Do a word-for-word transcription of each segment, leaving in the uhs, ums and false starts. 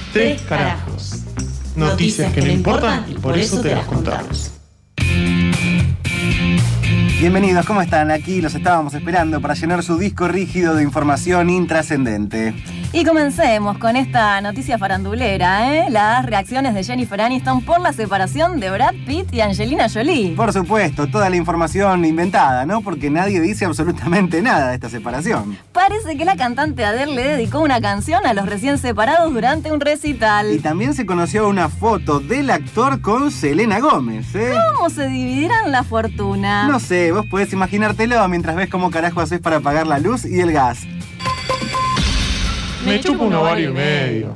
Tres carajos. Noticias que no importan y por eso te las contamos. Bienvenidos, ¿cómo están? Aquí los estábamos esperando para llenar su disco rígido de información intrascendente. Y comencemos con esta noticia farandulera, ¿eh? Las reacciones de Jennifer Aniston por la separación de Brad Pitt y Angelina Jolie. Por supuesto, toda la información inventada, ¿no? Porque nadie dice absolutamente nada de esta separación. Parece que la cantante Adele le dedicó una canción a los recién separados durante un recital. Y también se conoció una foto del actor con Selena Gómez, ¿eh? ¿Cómo se dividirán la fortuna? No sé, vos podés imaginártelo mientras ves cómo carajo haces para pagar la luz y el gas. Me chupa un ovario y medio.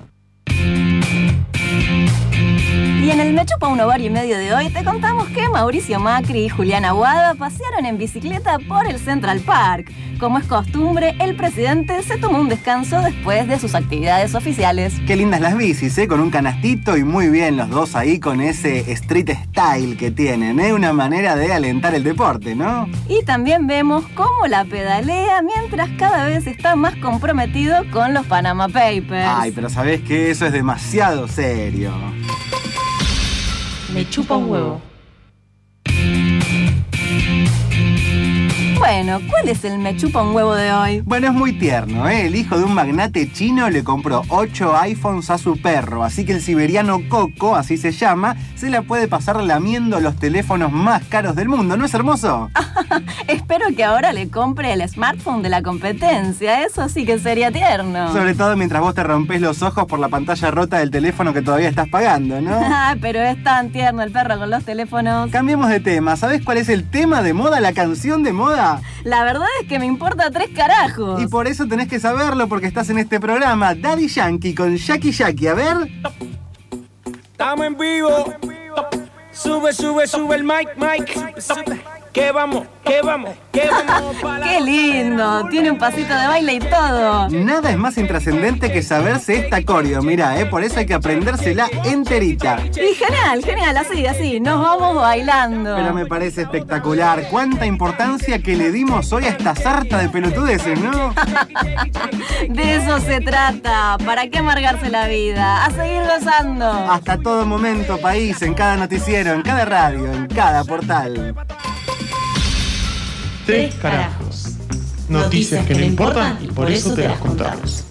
Y en el Me chupa un ovario y medio de hoy te contamos que Mauricio Macri y Julián Aguada pasearon en bicicleta por el Central Park. Como es costumbre, el presidente se tomó un descanso después de sus actividades oficiales. Qué lindas las bicis, ¿eh? Con un canastito y muy bien los dos ahí con ese street style que tienen, ¿eh? Una manera de alentar el deporte, ¿no? Y también vemos cómo la pedalea mientras cada vez está más comprometido con los Panama Papers. Ay, pero ¿sabés qué? Eso es demasiado serio. Me chupa un huevo. Bueno, ¿cuál es el me chupa un huevo de hoy? Bueno, es muy tierno, ¿eh? El hijo de un magnate chino le compró ocho iPhones a su perro, así que el siberiano Coco, así se llama, se la puede pasar lamiendo los teléfonos más caros del mundo, ¿no es hermoso? Espero que ahora le compre el smartphone de la competencia, eso sí que sería tierno. Sobre todo mientras vos te rompés los ojos por la pantalla rota del teléfono que todavía estás pagando, ¿no? Ah, pero es tan tierno el perro con los teléfonos. Cambiemos de tema, ¿sabés cuál es el tema de moda, la canción de moda? La verdad es que me importa tres carajos. Y por eso tenés que saberlo porque estás en este programa Daddy Yankee con Jackie Jackie. A ver. Estamos en vivo. Sube, sube, sube el mic, mic. ¿Qué vamos? ¿Qué vamos? ¿Qué vamos? ¡Qué lindo! Tiene un pasito de baile y todo. Nada es más intrascendente que saberse esta coreo, mirá, ¿eh? Por eso hay que aprendérsela enterita. Y genial, genial, así, así, nos vamos bailando. Pero me parece espectacular. Cuánta importancia que le dimos hoy a esta sarta de pelotudeces, ¿no? De eso se trata. ¿Para qué amargarse la vida? A seguir gozando. Hasta todo momento, país, en cada noticiero, en cada radio, en cada portal. Tres carajos. Noticias que no importan y por eso te las contamos.